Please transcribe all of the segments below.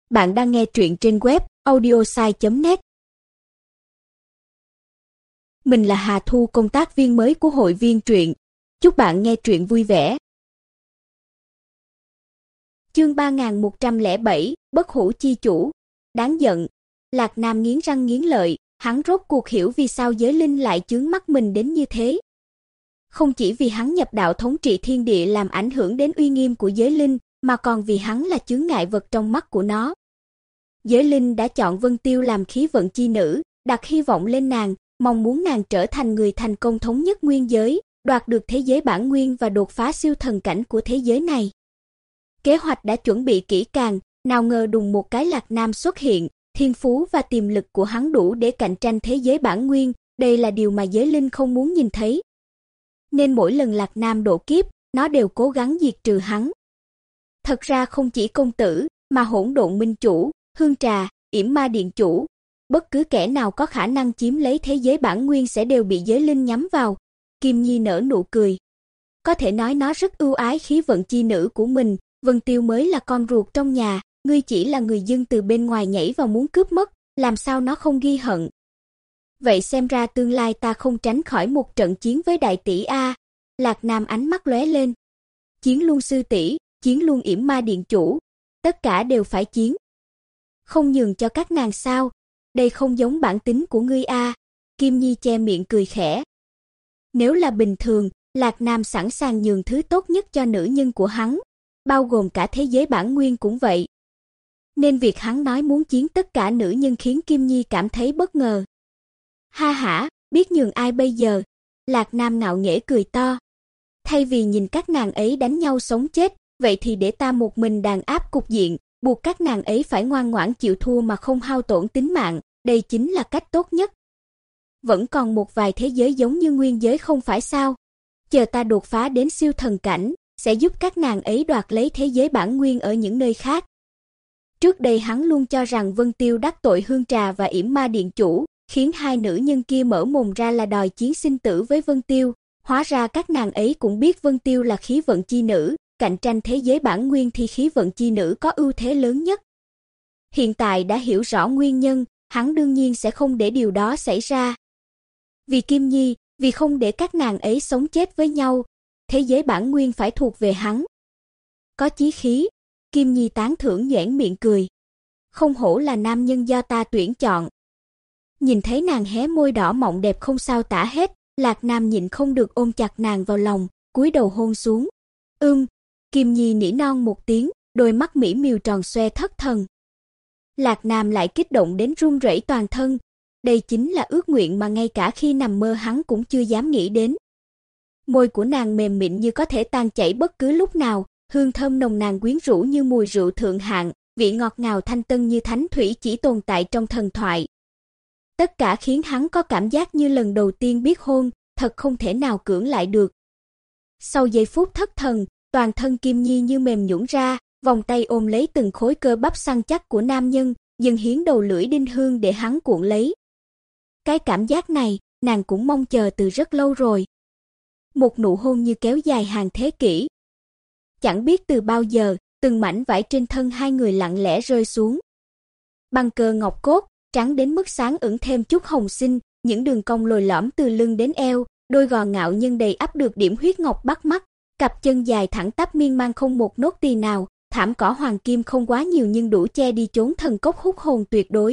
Bạn đang nghe truyện trên web audiosai.net. Mình là Hà Thu, công tác viên mới của hội viên truyện. Chúc bạn nghe truyện vui vẻ. Chương 3107, Bất hủ chi chủ. Đáng giận. Lạc Nam nghiến răng nghiến lợi, hắn rốt cuộc hiểu vì sao giới linh lại chướng mắt mình đến như thế. Không chỉ vì hắn nhập đạo thống trị thiên địa làm ảnh hưởng đến uy nghiêm của giới linh, mà còn vì hắn là chướng ngại vật trong mắt của nó. Giới linh đã chọn Vân Tiêu làm khí vận chi nữ, đặt hy vọng lên nàng, mong muốn nàng trở thành người thành công thống nhất nguyên giới, đoạt được thế giới bản nguyên và đột phá siêu thần cảnh của thế giới này. Kế hoạch đã chuẩn bị kỹ càng, nào ngờ đùng một cái Lạc Nam xuất hiện, thiên phú và tiềm lực của hắn đủ để cạnh tranh thế giới bản nguyên, đây là điều mà giới linh không muốn nhìn thấy. Nên mỗi lần Lạc Nam độ kiếp, nó đều cố gắng diệt trừ hắn. Thật ra không chỉ công tử, mà Hỗn Độn Minh Chủ, Hương Trà, Yểm Ma Điện Chủ, bất cứ kẻ nào có khả năng chiếm lấy thế giới bản nguyên sẽ đều bị giới linh nhắm vào. Kim Nhi nở nụ cười. Có thể nói nó rất ưu ái khí vận chi nữ của mình, Vân Tiêu mới là con ruột trong nhà, ngươi chỉ là người dân từ bên ngoài nhảy vào muốn cướp mất, làm sao nó không ghi hận. Vậy xem ra tương lai ta không tránh khỏi một trận chiến với đại tỷ a. Lạc Nam ánh mắt lóe lên. Chiến luôn sư tỷ, chiến luôn Yểm Ma Điện Chủ, tất cả đều phải chiến. Không nhường cho các nàng sao? Đây không giống bản tính của ngươi a. Kim Nhi che miệng cười khẽ. Nếu là bình thường, Lạc Nam sẵn sàng nhường thứ tốt nhất cho nữ nhân của hắn, bao gồm cả thế giới bản nguyên cũng vậy. Nên việc hắn nói muốn chiến tất cả nữ nhân khiến Kim Nhi cảm thấy bất ngờ. Ha hả, biết nhường ai bây giờ? Lạc Nam ngạo nghễ cười to. Thay vì nhìn các nàng ấy đánh nhau sống chết, vậy thì để ta một mình đàn áp cục diện, buộc các nàng ấy phải ngoan ngoãn chịu thua mà không hao tổn tính mạng, đây chính là cách tốt nhất. Vẫn còn một vài thế giới giống như nguyên giới không phải sao? Chờ ta đột phá đến siêu thần cảnh, sẽ giúp các nàng ấy đoạt lấy thế giới bản nguyên ở những nơi khác. Trước đây hắn luôn cho rằng Vân Tiêu đắc tội Hương Trà và Yểm Ma Điện Chủ, khiến hai nữ nhân kia mở mồm ra là đòi chiến sinh tử với Vân Tiêu. Hóa ra các nàng ấy cũng biết Vân Tiêu là khí vận chi nữ, cạnh tranh thế giới bản nguyên thì khí vận chi nữ có ưu thế lớn nhất. Hiện tại đã hiểu rõ nguyên nhân, hắn đương nhiên sẽ không để điều đó xảy ra. Vì Kim Nhi, vì không để các nàng ấy sống chết với nhau, thế giới bản nguyên phải thuộc về hắn. Có chí khí, Kim Nhi tán thưởng nhoẻn miệng cười. Không hổ là nam nhân do ta tuyển chọn. Nhìn thấy nàng hé môi đỏ mọng đẹp không sao tả hết, Lạc Nam nhịn không được ôm chặt nàng vào lòng, cúi đầu hôn xuống. Kim Nhi nỉ non một tiếng, đôi mắt mỹ miều tròn xoe thất thần. Lạc Nam lại kích động đến run rẩy toàn thân. Đây chính là ước nguyện mà ngay cả khi nằm mơ hắn cũng chưa dám nghĩ đến. Môi của nàng mềm mịn như có thể tan chảy bất cứ lúc nào, hương thơm nồng nàn quyến rũ như mùi rượu thượng hạng, vị ngọt ngào thanh tân như thánh thủy chỉ tồn tại trong thần thoại. Tất cả khiến hắn có cảm giác như lần đầu tiên biết hôn, thật không thể nào cưỡng lại được. Sau giây phút thất thần, toàn thân Kim Nhi như mềm nhũn ra, vòng tay ôm lấy từng khối cơ bắp săn chắc của nam nhân, dần hiến đầu lưỡi đinh hương để hắn cuộn lấy. Cái cảm giác này, nàng cũng mong chờ từ rất lâu rồi. Một nụ hôn như kéo dài hàng thế kỷ. Chẳng biết từ bao giờ, từng mảnh vải trên thân hai người lặng lẽ rơi xuống. Băng cơ ngọc cốt, trắng đến mức sáng ửng thêm chút hồng xinh, những đường cong lồi lõm từ lưng đến eo, đôi gò ngạo nhân đầy ắp được điểm huyết ngọc bắt mắt, cặp chân dài thẳng tắp miên man không một nốt tì nào, thảm cỏ hoàng kim không quá nhiều nhưng đủ che đi chốn thần cốc hút hồn tuyệt đối.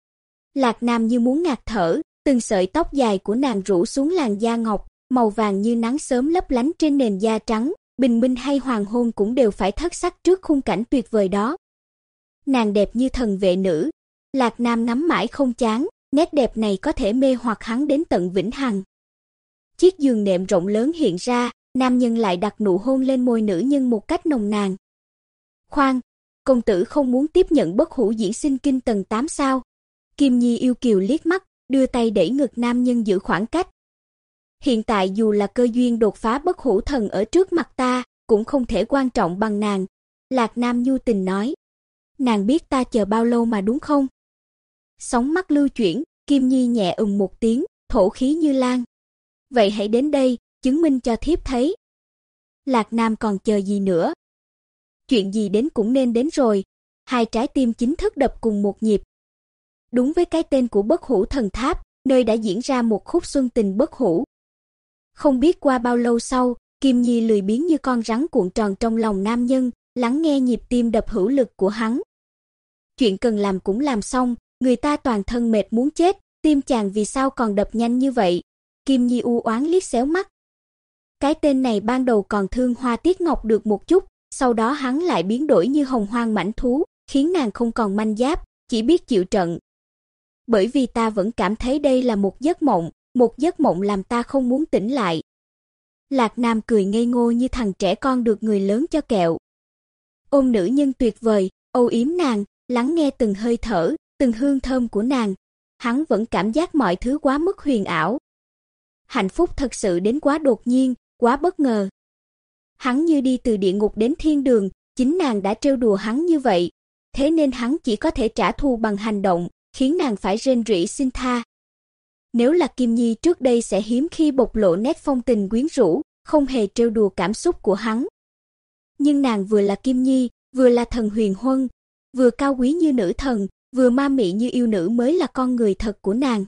Lạc Nam như muốn ngạt thở, từng sợi tóc dài của nàng rủ xuống làn da ngọc, màu vàng như nắng sớm lấp lánh trên nền da trắng, bình minh hay hoàng hôn cũng đều phải thất sắc trước khung cảnh tuyệt vời đó. Nàng đẹp như thần vệ nữ, Lạc Nam ngắm mãi không chán, nét đẹp này có thể mê hoặc hắn đến tận vĩnh hằng. Chiếc giường nệm rộng lớn hiện ra, nam nhân lại đặt nụ hôn lên môi nữ nhân một cách nồng nàn. Khoan, công tử không muốn tiếp nhận bất hủ diễn sinh kinh tầng 8 sao? Kim Nhi yêu kiều liếc mắt, đưa tay đẩy ngực nam nhân giữ khoảng cách. Hiện tại dù là cơ duyên đột phá bất hủ thần ở trước mặt ta, cũng không thể quan trọng bằng nàng. Lạc Nam nhu tình nói. Nàng biết ta chờ bao lâu mà đúng không? Sóng mắt lưu chuyển, Kim Nhi nhẹ một tiếng, thổ khí như lan. Vậy hãy đến đây, chứng minh cho thiếp thấy. Lạc Nam còn chờ gì nữa? Chuyện gì đến cũng nên đến rồi. hai trái tim chính thức đập cùng một nhịp. Đúng với cái tên của Bất Hủ Thần Tháp, nơi đã diễn ra một khúc xuân tình bất hủ. Không biết qua bao lâu sau, Kim Nhi lười biếng như con rắn cuộn tròn trong lòng nam nhân, lắng nghe nhịp tim đập hữu lực của hắn. Chuyện cần làm cũng làm xong, người ta toàn thân mệt muốn chết, tim chàng vì sao còn đập nhanh như vậy? Kim Nhi u oán liếc xéo mắt. Cái tên này ban đầu còn thương Hoa Tiết Ngọc được một chút, sau đó hắn lại biến đổi như hồng hoang mãnh thú, khiến nàng không còn manh giáp, chỉ biết chịu trận. Bởi vì ta vẫn cảm thấy đây là một giấc mộng làm ta không muốn tỉnh lại. Lạc Nam cười ngây ngô như thằng trẻ con được người lớn cho kẹo. Ôm nữ nhân tuyệt vời, âu yếm nàng, lắng nghe từng hơi thở, từng hương thơm của nàng, hắn vẫn cảm giác mọi thứ quá mức huyền ảo. Hạnh phúc thật sự đến quá đột nhiên, quá bất ngờ. Hắn như đi từ địa ngục đến thiên đường, chính nàng đã trêu đùa hắn như vậy, thế nên hắn chỉ có thể trả thù bằng hành động, khiến nàng phải rên rỉ xin tha. Nếu là Kim Nhi trước đây sẽ hiếm khi bộc lộ nét phong tình quyến rũ, không hề trêu đùa cảm xúc của hắn. Nhưng nàng vừa là Kim Nhi, vừa là thần huyền huân, vừa cao quý như nữ thần, vừa ma mị như yêu nữ mới là con người thật của nàng.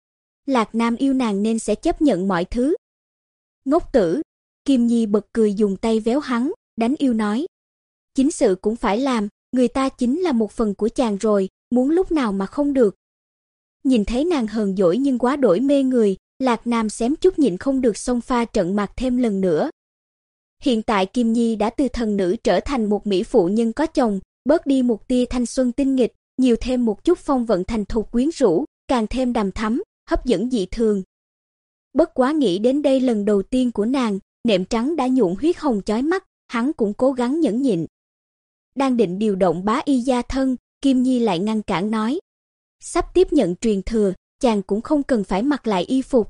Lạc Nam yêu nàng nên sẽ chấp nhận mọi thứ. Ngốc tử, Kim Nhi bật cười dùng tay véo hắn, đánh yêu nói. Chính sự cũng phải làm, người ta chính là một phần của chàng rồi, muốn lúc nào mà không được. Nhìn thấy nàng hờn dỗi nhưng quá đổi mê người, Lạc Nam xém chút nhịn không được xông pha trận mặt thêm lần nữa. Hiện tại Kim Nhi đã từ thần nữ trở thành một mỹ phụ nhân có chồng, bớt đi một tia thanh xuân tinh nghịch, nhiều thêm một chút phong vận thành thục quyến rũ, càng thêm đằm thắm, hấp dẫn dị thường. Bất quá nghĩ đến đây lần đầu tiên của nàng, nệm trắng đã nhuộm huyết hồng chói mắt, hắn cũng cố gắng nhẫn nhịn. Đang định điều động bá y gia thân, Kim Nhi lại ngăn cản nói. Sắp tiếp nhận truyền thừa, chàng cũng không cần phải mặc lại y phục.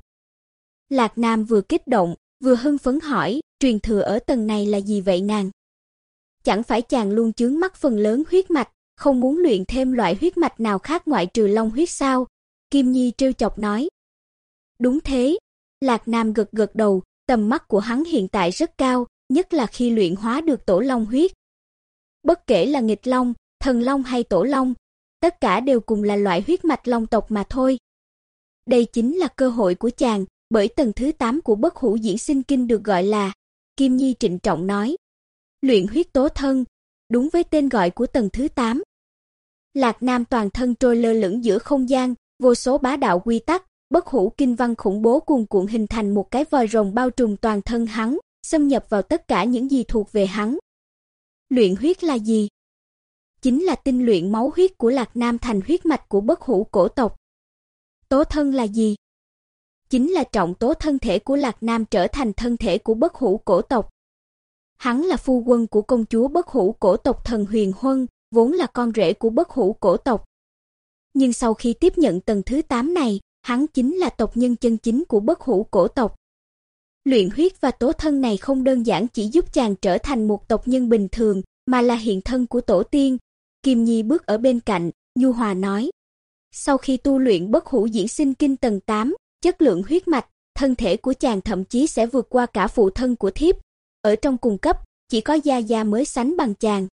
Lạc Nam vừa kích động, vừa hưng phấn hỏi, truyền thừa ở tầng này là gì vậy nàng? Chẳng phải chàng luôn chướng mắt phần lớn huyết mạch, không muốn luyện thêm loại huyết mạch nào khác ngoại trừ long huyết sao? Kim Nhi trêu chọc nói. Đúng thế, Lạc Nam gật gật đầu, tầm mắt của hắn hiện tại rất cao, nhất là khi luyện hóa được tổ long huyết. Bất kể là nghịch long, thần long hay tổ long, tất cả đều cùng là loại huyết mạch long tộc mà thôi. Đây chính là cơ hội của chàng, bởi tầng thứ 8 của Bất Hủ Diễn Sinh Kinh được gọi là, Kim Nhi trịnh trọng nói, luyện huyết tố thân, đúng với tên gọi của tầng thứ 8. Lạc Nam toàn thân trôi lơ lửng giữa không gian, vô số bá đạo quy tắc, bất hủ kinh văn khủng bố cuồn cuộn hình thành một cái vòi rồng bao trùm toàn thân hắn, xâm nhập vào tất cả những gì thuộc về hắn. Luyện huyết là gì? Chính là tinh luyện máu huyết của Lạc Nam thành huyết mạch của bất hủ cổ tộc. Tố thân là gì? Chính là trọng tố thân thể của Lạc Nam trở thành thân thể của bất hủ cổ tộc. Hắn là phu quân của công chúa bất hủ cổ tộc Thần Huyền Huân, vốn là con rể của bất hủ cổ tộc. Nhưng sau khi tiếp nhận tầng thứ 8 này, hắn chính là tộc nhân chân chính của bất hủ cổ tộc. Luyện huyết và tố thân này không đơn giản chỉ giúp chàng trở thành một tộc nhân bình thường, mà là hiện thân của tổ tiên. Kim Nhi bước ở bên cạnh, nhu hòa nói. Sau khi tu luyện Bất Hủ Diễn Sinh Kinh tầng 8, chất lượng huyết mạch, thân thể của chàng thậm chí sẽ vượt qua cả phụ thân của thiếp. Ở trong cùng cấp, chỉ có Gia Gia mới sánh bằng chàng.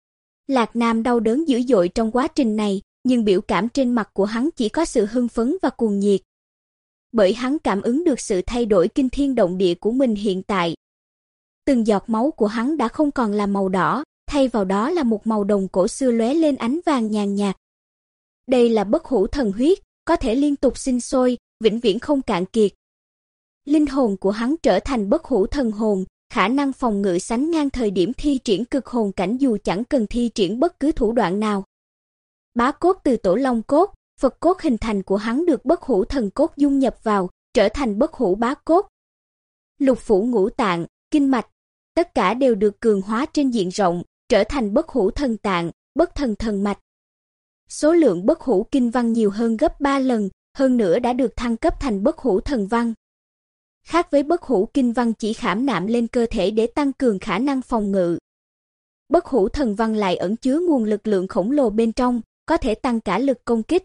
Lạc Nam đau đớn dữ dội trong quá trình này, nhưng biểu cảm trên mặt của hắn chỉ có sự hưng phấn và cuồng nhiệt. Bởi hắn cảm ứng được sự thay đổi kinh thiên động địa của mình hiện tại. Từng giọt máu của hắn đã không còn là màu đỏ, thay vào đó là một màu đồng cổ xưa lóe lên ánh vàng nhàn nhạt. Đây là bất hủ thần huyết, có thể liên tục sinh sôi, vĩnh viễn không cạn kiệt. Linh hồn của hắn trở thành bất hủ thần hồn, khả năng phòng ngự sánh ngang thời điểm thi triển cực hồn cảnh dù chẳng cần thi triển bất cứ thủ đoạn nào. Bá cốt từ tổ long cốt, Phật cốt hình thành của hắn được bất hủ thần cốt dung nhập vào, trở thành bất hủ bá cốt. Lục phủ ngũ tạng, kinh mạch, tất cả đều được cường hóa trên diện rộng, trở thành bất hủ thần tạng, bất thần thần mạch. Số lượng bất hủ kinh văn nhiều hơn gấp 3 lần, hơn nữa đã được thăng cấp thành bất hủ thần văn. Khác với bất hủ kinh văn chỉ khảm nạm lên cơ thể để tăng cường khả năng phòng ngự. Bất hủ thần văn lại ẩn chứa nguồn lực lượng khổng lồ bên trong, có thể tăng cả lực công kích.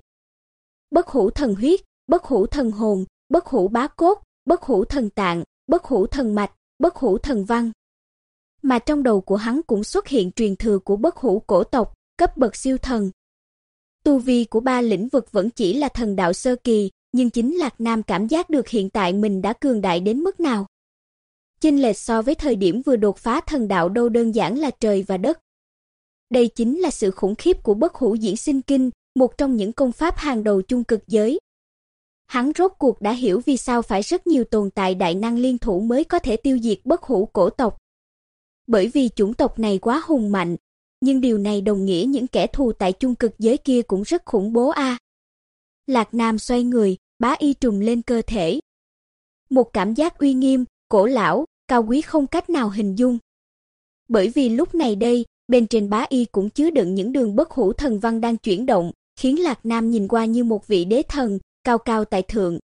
Bất hủ thần huyết, bất hủ thần hồn, bất hủ bá cốt, bất hủ thần tạng, bất hủ thần mạch, bất hủ thần văn. Mà trong đầu của hắn cũng xuất hiện truyền thừa của bất hủ cổ tộc, cấp bậc siêu thần. Tu vi của ba lĩnh vực vẫn chỉ là thần đạo sơ kỳ, nhưng chính Lạc Nam cảm giác được hiện tại mình đã cường đại đến mức nào. Chênh lệch so với thời điểm vừa đột phá thần đạo đâu đơn giản là trời và đất. Đây chính là sự khủng khiếp của Bất Hủ Diễn Sinh Kinh, một trong những công pháp hàng đầu chung cực giới. Hắn rốt cuộc đã hiểu vì sao phải rất nhiều tồn tại đại năng liên thủ mới có thể tiêu diệt Bất Hủ cổ tộc. Bởi vì chủng tộc này quá hùng mạnh, nhưng điều này đồng nghĩa những kẻ thù tại chung cực giới kia cũng rất khủng bố a. Lạc Nam xoay người, bá y trùm lên cơ thể. Một cảm giác uy nghiêm, cổ lão, cao quý không cách nào hình dung. Bởi vì lúc này đây, bên trên bá y cũng chứa đựng những đường bất hủ thần văn đang chuyển động, khiến Lạc Nam nhìn qua như một vị đế thần, cao cao tại thượng.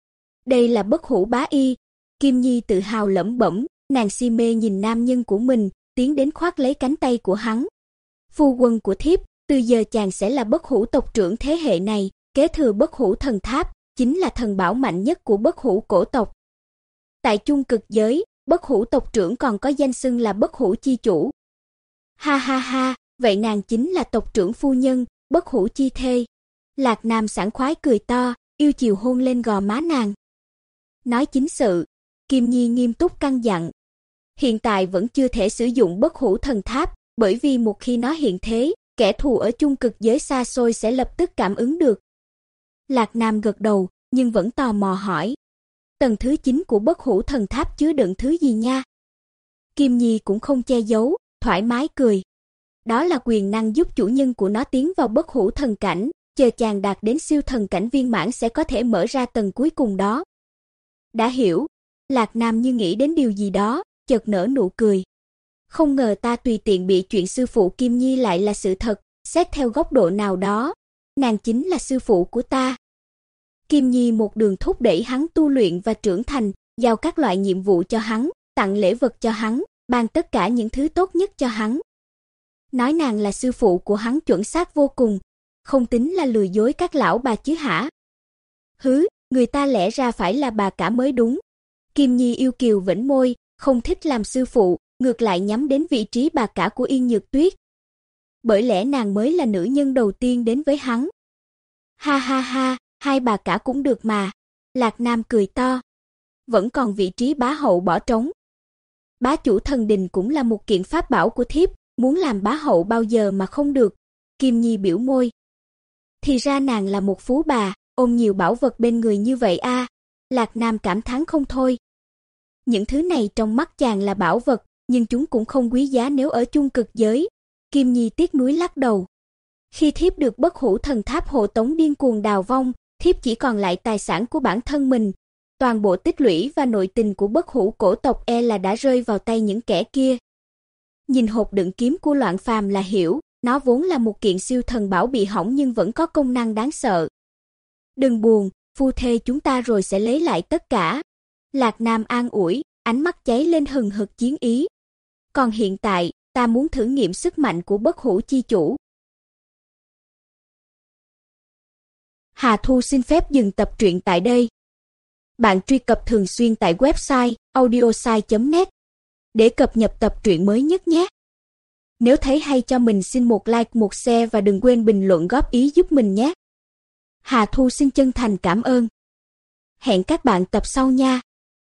Đây là bất hủ bá y, Kim Nhi tự hào lẩm bẩm, nàng si mê nhìn nam nhân của mình, tiến đến khoác lấy cánh tay của hắn. Phu quân của thiếp, từ giờ chàng sẽ là bất hủ tộc trưởng thế hệ này, kế thừa bất hủ thần tháp, chính là thần bảo mạnh nhất của bất hủ cổ tộc. Tại chung cực giới, bất hủ tộc trưởng còn có danh xưng là bất hủ chi chủ. Ha ha ha, vậy nàng chính là tộc trưởng phu nhân, bất hủ chi thê. Lạc Nam sảng khoái cười to, yêu chiều hôn lên gò má nàng. Nói chính sự, Kim Nhi nghiêm túc căn dặn. Hiện tại vẫn chưa thể sử dụng bất hủ thần tháp, bởi vì một khi nó hiện thế, kẻ thù ở chung cực giới xa xôi sẽ lập tức cảm ứng được. Lạc Nam gật đầu, nhưng vẫn tò mò hỏi. Tầng thứ 9 của bất hủ thần tháp chứa đựng thứ gì nha? Kim Nhi cũng không che giấu, thoải mái cười. Đó là quyền năng giúp chủ nhân của nó tiến vào bất hủ thần cảnh, chờ chàng đạt đến siêu thần cảnh viên mãn sẽ có thể mở ra tầng cuối cùng đó. Đã hiểu, Lạc Nam như nghĩ đến điều gì đó, chợt nở nụ cười. Không ngờ ta tùy tiện bị chuyện sư phụ Kim Nhi lại là sự thật, xét theo góc độ nào đó, nàng chính là sư phụ của ta. Kim Nhi một đường thúc đẩy hắn tu luyện và trưởng thành, giao các loại nhiệm vụ cho hắn, tặng lễ vật cho hắn, ban tất cả những thứ tốt nhất cho hắn. Nói nàng là sư phụ của hắn chuẩn xác vô cùng, không tính là lừa dối các lão bà chứ hả? Hứ, người ta lẽ ra phải là bà cả mới đúng. Kim Nhi yêu kiều vểnh môi, không thích làm sư phụ, ngược lại nhắm đến vị trí bà cả của Yên Nhược Tuyết. Bởi lẽ nàng mới là nữ nhân đầu tiên đến với hắn. Ha ha ha, hai bà cả cũng được mà. Lạc Nam cười to. Vẫn còn vị trí bá hậu bỏ trống. Bá chủ thần đình cũng là một kiện pháp bảo của thiếp, muốn làm bá hậu bao giờ mà không được. Kim Nhi biểu môi. Thì ra nàng là một phú bà, ôm nhiều bảo vật bên người như vậy a. Lạc Nam cảm thán không thôi. Những thứ này trong mắt chàng là bảo vật, nhưng chúng cũng không quý giá nếu ở chung cực giới. Kim Nhi tiếc nuối lắc đầu. Khi thiếp được bất hủ thần tháp hộ tống điên cuồng đào vong, thiếp chỉ còn lại tài sản của bản thân mình. Toàn bộ tích lũy và nội tình của bất hủ cổ tộc là đã rơi vào tay những kẻ kia. Nhìn hộp đựng kiếm của Loạn Phàm là hiểu, nó vốn là một kiện siêu thần bảo bị hỏng nhưng vẫn có công năng đáng sợ. Đừng buồn, phu thê chúng ta rồi sẽ lấy lại tất cả. Lạc Nam an ủi, ánh mắt cháy lên hừng hực chiến ý. Còn hiện tại, ta muốn thử nghiệm sức mạnh của bất hủ chi chủ. Hà Thu xin phép dừng tập truyện tại đây. Bạn truy cập thường xuyên tại website audiosai.net để cập nhật tập truyện mới nhất nhé. Nếu thấy hay cho mình xin một like, một share và đừng quên bình luận góp ý giúp mình nhé. Hà Thu xin chân thành cảm ơn. Hẹn các bạn tập sau nha.